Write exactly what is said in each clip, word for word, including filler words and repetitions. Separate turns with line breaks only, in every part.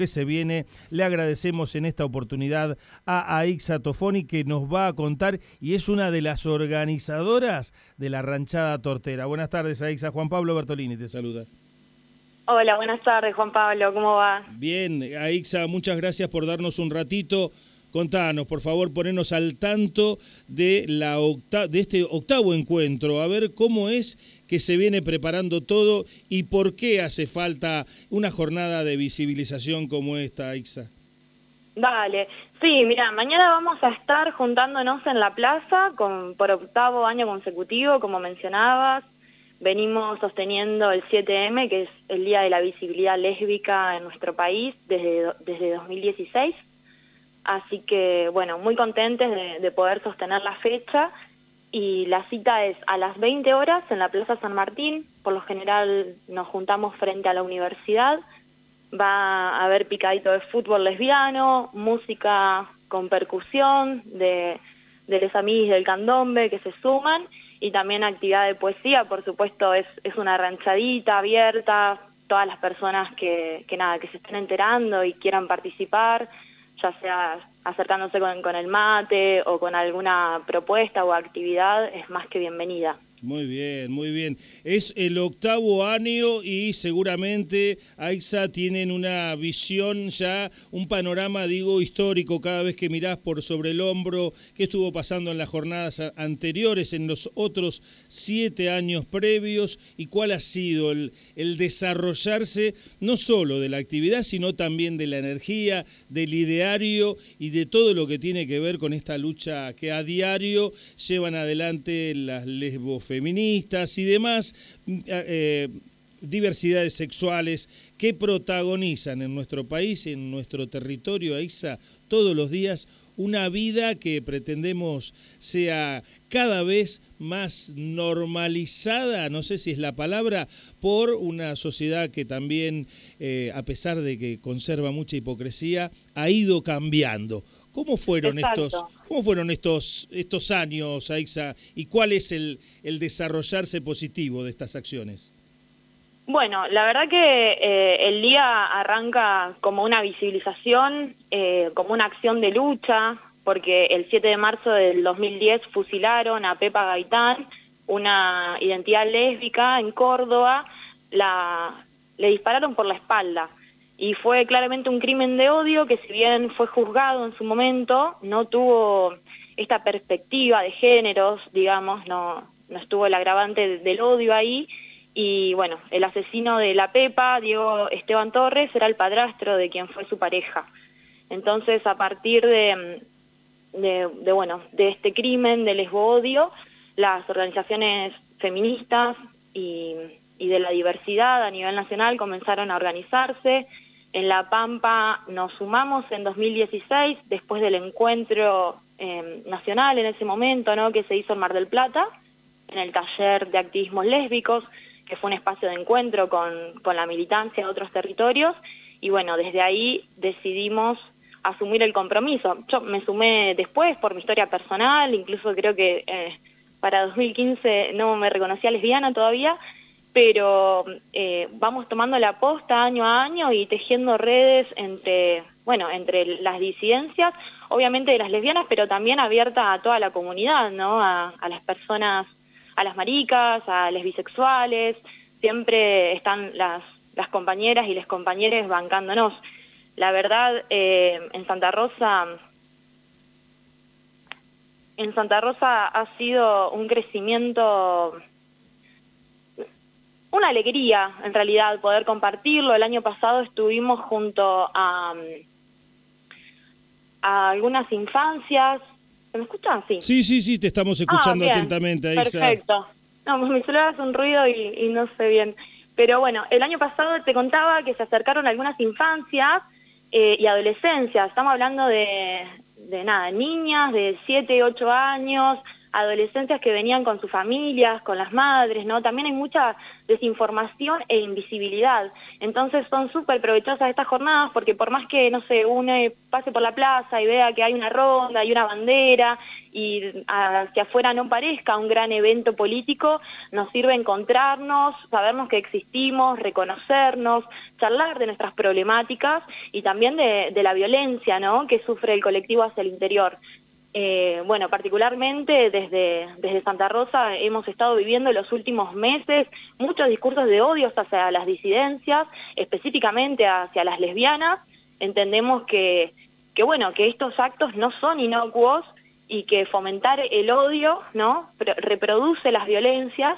que se viene. Le agradecemos en esta oportunidad a Aixa Tofoni, que nos va a contar, y es una de las organizadoras de la Ranchada Tortera. Buenas tardes, Aixa. Juan Pablo Bertolini te saluda.
Hola, buenas tardes, Juan Pablo, ¿cómo va?
Bien, Aixa, muchas gracias por darnos un ratito. Contanos, por favor, ponernos al tanto de, la octa de este octavo encuentro, a ver cómo es que se viene preparando todo y por qué hace falta una jornada de visibilización como esta, Aixa.
Dale, sí, mira, mañana vamos a estar juntándonos en la plaza con, por octavo año consecutivo, como mencionabas. Venimos sosteniendo el siete eme, que es el Día de la Visibilidad Lésbica en nuestro país, desde, desde dos mil dieciséis. Así que, bueno, muy contentes de, de poder sostener la fecha. Y la cita es a las veinte horas en la Plaza San Martín. Por lo general nos juntamos frente a la universidad. Va a haber picadito de fútbol lesbiano, música con percusión de, de les amiguis del candombe que se suman, y también actividad de poesía. Por supuesto, es, es una ranchadita abierta, todas las personas que, que nada, que se estén enterando y quieran participar, ya sea acercándose con, con el mate o con alguna propuesta o actividad, es más que bienvenida.
Muy bien, muy bien. Es el octavo año y seguramente, Aixa, tienen una visión ya, un panorama, digo, histórico cada vez que mirás por sobre el hombro qué estuvo pasando en las jornadas anteriores, en los otros siete años previos, y cuál ha sido el, el desarrollarse no solo de la actividad, sino también de la energía, del ideario y de todo lo que tiene que ver con esta lucha que a diario llevan adelante las lesbofeministas feministas y demás eh, diversidades sexuales que protagonizan en nuestro país, en nuestro territorio, Aixa, todos los días una vida que pretendemos sea cada vez más normalizada, no sé si es la palabra, por una sociedad que también, eh, a pesar de que conserva mucha hipocresía, ha ido cambiando. ¿Cómo fueron
Exacto.
estos, cómo fueron estos, estos años, Aixa, y cuál es el, el desarrollarse positivo de estas acciones?
Bueno, la verdad que eh, el día arranca como una visibilización, eh, como una acción de lucha, porque el siete de marzo del dos mil diez fusilaron a Pepa Gaitán, una identidad lésbica en Córdoba, la, le dispararon por la espalda. Y fue claramente un crimen de odio que, si bien fue juzgado en su momento, no tuvo esta perspectiva de géneros, digamos, no, no estuvo el agravante del odio ahí. Y bueno, el asesino de la Pepa, Diego Esteban Torres, era el padrastro de quien fue su pareja. Entonces, a partir de, de, de, bueno, de este crimen de lesbo-odio, las organizaciones feministas y, y de la diversidad a nivel nacional comenzaron a organizarse. En La Pampa nos sumamos en dos mil dieciséis, después del encuentro eh, nacional en ese momento, ¿no?, que se hizo en Mar del Plata, en el taller de activismos lésbicos, que fue un espacio de encuentro con, con la militancia de otros territorios, y bueno, desde ahí decidimos asumir el compromiso. Yo me sumé después por mi historia personal, incluso creo que eh, para dos mil quince no me reconocía lesbiana todavía, pero eh, vamos tomando la posta año a año y tejiendo redes entre, bueno, entre las disidencias, obviamente de las lesbianas, pero también abierta a toda la comunidad, ¿no?, a, a las personas, a las maricas, a las bisexuales. Siempre están las, las compañeras y los compañeros bancándonos. La verdad, eh, en Santa Rosa, en Santa Rosa ha sido un crecimiento, una alegría, en realidad, poder compartirlo. El año pasado estuvimos junto a, a algunas infancias. ¿Se me escucha? Sí.
Sí, sí, sí, te estamos escuchando ah, atentamente, Aixa.
Perfecto. No, pues mi celular hace un ruido y, y no sé bien. Pero bueno, el año pasado te contaba que se acercaron algunas infancias eh, y adolescencias. Estamos hablando de, de nada, niñas de siete, ocho años, adolescencias que venían con sus familias, con las madres, ¿no? También hay mucha desinformación e invisibilidad. Entonces son súper provechosas estas jornadas porque por más que, no sé, uno pase por la plaza y vea que hay una ronda y una bandera y hacia afuera no parezca un gran evento político, nos sirve encontrarnos, sabernos que existimos, reconocernos, charlar de nuestras problemáticas y también de, de la violencia, ¿no?, que sufre el colectivo hacia el interior. Eh, bueno, particularmente desde, desde Santa Rosa hemos estado viviendo los últimos meses muchos discursos de odios hacia las disidencias, específicamente hacia las lesbianas. Entendemos que, que, bueno, que estos actos no son inocuos y que fomentar el odio, ¿no?, reproduce las violencias.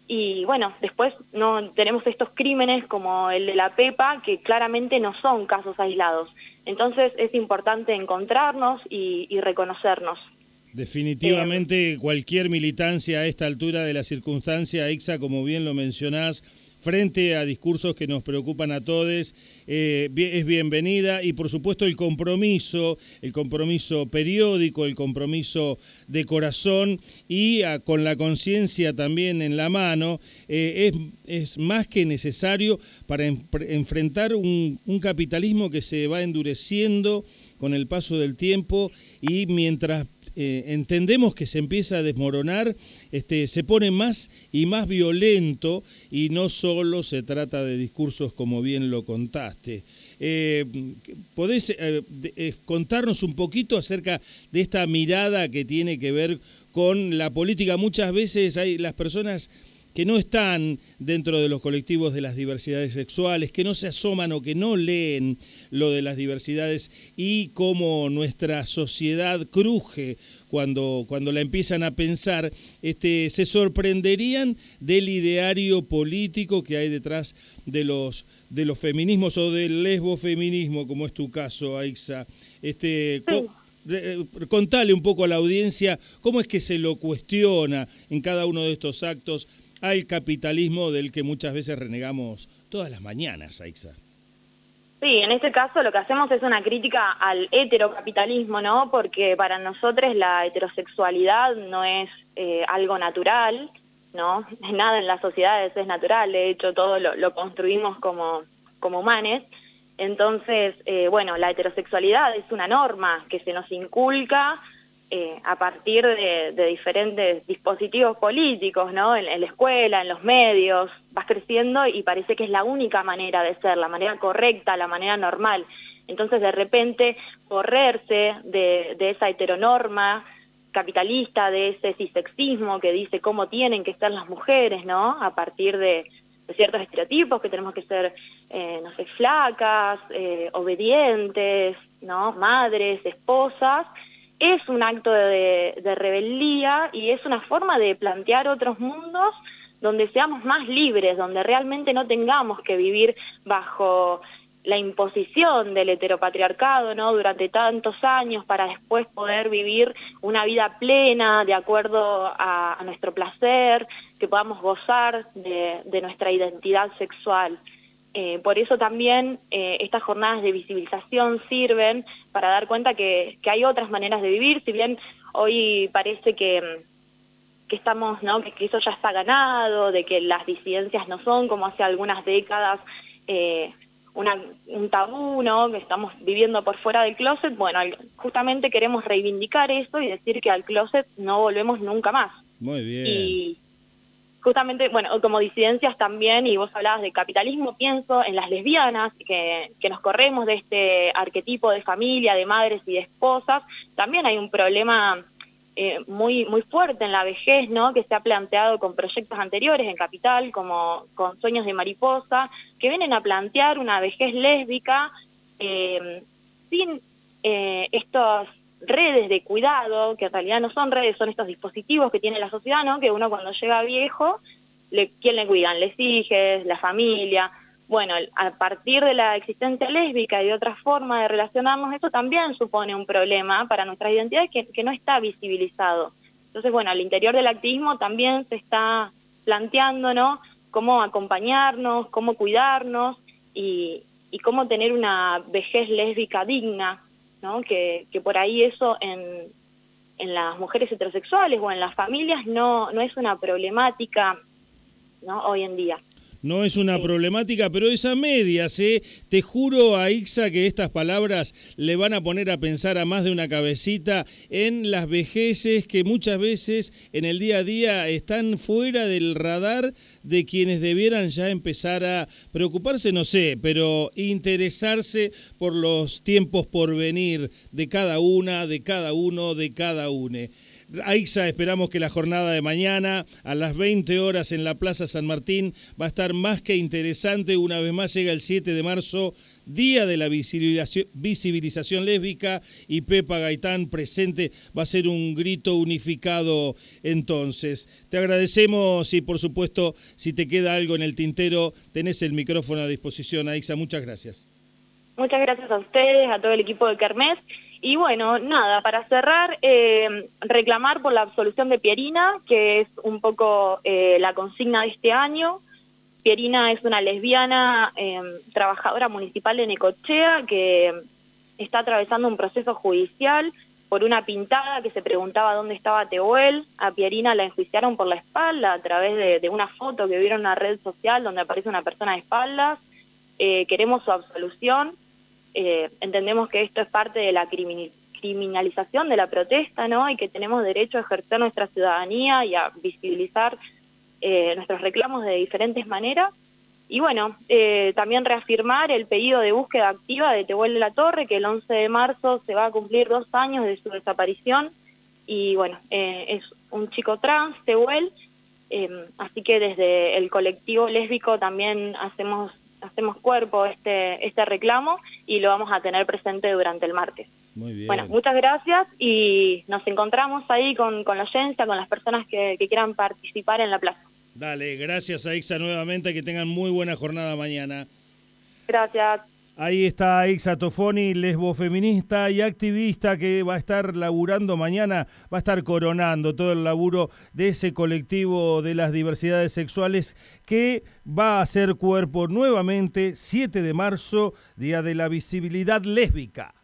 Y bueno, después no tenemos estos crímenes como el de la Pepa, que claramente no son casos aislados. Entonces es importante encontrarnos y, y reconocernos.
Definitivamente eh, cualquier militancia a esta altura de la circunstancia, Aixa, como bien lo mencionás, frente a discursos que nos preocupan a todos, eh, es bienvenida, y por supuesto el compromiso, el compromiso periódico, el compromiso de corazón y a, con la conciencia también en la mano, eh, es, es más que necesario para en, enfrentar un, un capitalismo que se va endureciendo con el paso del tiempo, y mientras Eh, entendemos que se empieza a desmoronar, este, se pone más y más violento, y no solo se trata de discursos como bien lo contaste. Eh, ¿Podés eh, de, contarnos un poquito acerca de esta mirada que tiene que ver con la política? Muchas veces hay las personas que no están dentro de los colectivos de las diversidades sexuales, que no se asoman o que no leen lo de las diversidades, y cómo nuestra sociedad cruje cuando, cuando la empiezan a pensar, este, se sorprenderían del ideario político que hay detrás de los, de los feminismos o del lesbofeminismo, como es tu caso, Aixa. Este, sí. Contale un poco a la audiencia cómo es que se lo cuestiona en cada uno de estos actos al capitalismo del que muchas veces renegamos todas las mañanas, Aixa.
Sí, en este caso lo que hacemos es una crítica al heterocapitalismo, ¿no? Porque para nosotros la heterosexualidad no es eh, algo natural, ¿no? Nada en las sociedades es natural, de hecho todo lo, lo construimos como, como humanes. Entonces, eh, bueno, la heterosexualidad es una norma que se nos inculca Eh, a partir de, de diferentes dispositivos políticos, ¿no? En, en la escuela, en los medios, vas creciendo y parece que es la única manera de ser, la manera correcta, la manera normal. Entonces, de repente, correrse de, de esa heteronorma capitalista, de ese cisexismo que dice cómo tienen que ser las mujeres, ¿no? A partir de, de ciertos estereotipos, que tenemos que ser, eh, no sé, flacas, eh, obedientes, ¿no? Madres, esposas. Es un acto de, de rebeldía y es una forma de plantear otros mundos donde seamos más libres, donde realmente no tengamos que vivir bajo la imposición del heteropatriarcado, ¿no?, durante tantos años, para después poder vivir una vida plena de acuerdo a, a nuestro placer, que podamos gozar de, de nuestra identidad sexual. Eh, por eso también eh, estas jornadas de visibilización sirven para dar cuenta que, que hay otras maneras de vivir, si bien hoy parece que, que estamos, ¿no?, que, que eso ya está ganado, de que las disidencias no son como hace algunas décadas eh, una, un tabú, ¿no?, que estamos viviendo por fuera del closet. Bueno, justamente queremos reivindicar eso y decir que al closet no volvemos nunca más.
Muy bien.
Y justamente, bueno, como disidencias también, y vos hablabas de capitalismo, pienso en las lesbianas, que, que nos corremos de este arquetipo de familia, de madres y de esposas. También hay un problema eh, muy, muy fuerte en la vejez, ¿no?, que se ha planteado con proyectos anteriores en Capital, como con Sueños de Mariposa, que vienen a plantear una vejez lésbica eh, sin eh, estos redes de cuidado, que en realidad no son redes, son estos dispositivos que tiene la sociedad, ¿no?, que uno cuando llega viejo, le, ¿quién le cuidan? Les hijos, la familia. Bueno, a partir de la existencia lésbica y de otra forma de relacionarnos, eso también supone un problema para nuestras identidades que, que no está visibilizado. Entonces, bueno, al interior del activismo también se está planteando, ¿no?, cómo acompañarnos, cómo cuidarnos y, y cómo tener una vejez lésbica digna, ¿no?, que, que por ahí eso en, en las mujeres heterosexuales o en las familias no, no es una problemática, ¿no?, hoy en día.
No es una
Sí.
problemática, pero es a medias, ¿eh? Te juro, Aixa, que estas palabras le van a poner a pensar a más de una cabecita en las vejeces que muchas veces en el día a día están fuera del radar de quienes debieran ya empezar a preocuparse, no sé, pero interesarse por los tiempos por venir de cada una, de cada uno, de cada une. Aixa, esperamos que la jornada de mañana a las veinte horas en la Plaza San Martín va a estar más que interesante. Una vez más llega el siete de marzo, Día de la Visibilización, visibilización Lésbica, y Pepa Gaitán presente. Va a ser un grito unificado entonces. Te agradecemos y por supuesto, si te queda algo en el tintero, tenés el micrófono a disposición, Aixa. Muchas gracias.
Muchas gracias a ustedes, a todo el equipo de Kermés. Y bueno, nada, para cerrar, eh, reclamar por la absolución de Pierina, que es un poco eh, la consigna de este año. Pierina es una lesbiana eh, trabajadora municipal de Necochea que está atravesando un proceso judicial por una pintada que se preguntaba dónde estaba Tehuel. A Pierina la enjuiciaron por la espalda a través de, de una foto que vieron en una red social donde aparece una persona de espaldas. Eh, queremos su absolución. Eh, entendemos que esto es parte de la criminalización de la protesta, ¿no? Y que tenemos derecho a ejercer nuestra ciudadanía y a visibilizar eh, nuestros reclamos de diferentes maneras. Y bueno, eh, también reafirmar el pedido de búsqueda activa de Tehuel de la Torre, que el once de marzo se va a cumplir dos años de su desaparición. Y bueno, eh, es un chico trans, Tehuel, eh, así que desde el colectivo lésbico también hacemos hacemos cuerpo este este reclamo y lo vamos a tener presente durante el martes.
Muy bien.
Bueno, muchas gracias y nos encontramos ahí con, con la audiencia, con las personas que, que quieran participar en la plaza.
Dale, gracias Aixa nuevamente, que tengan muy buena jornada mañana.
Gracias.
Ahí está Aixa Tofoni, lesbofeminista y activista, que va a estar laburando mañana, va a estar coronando todo el laburo de ese colectivo de las diversidades sexuales que va a hacer cuerpo nuevamente siete de marzo, Día de la Visibilidad Lésbica.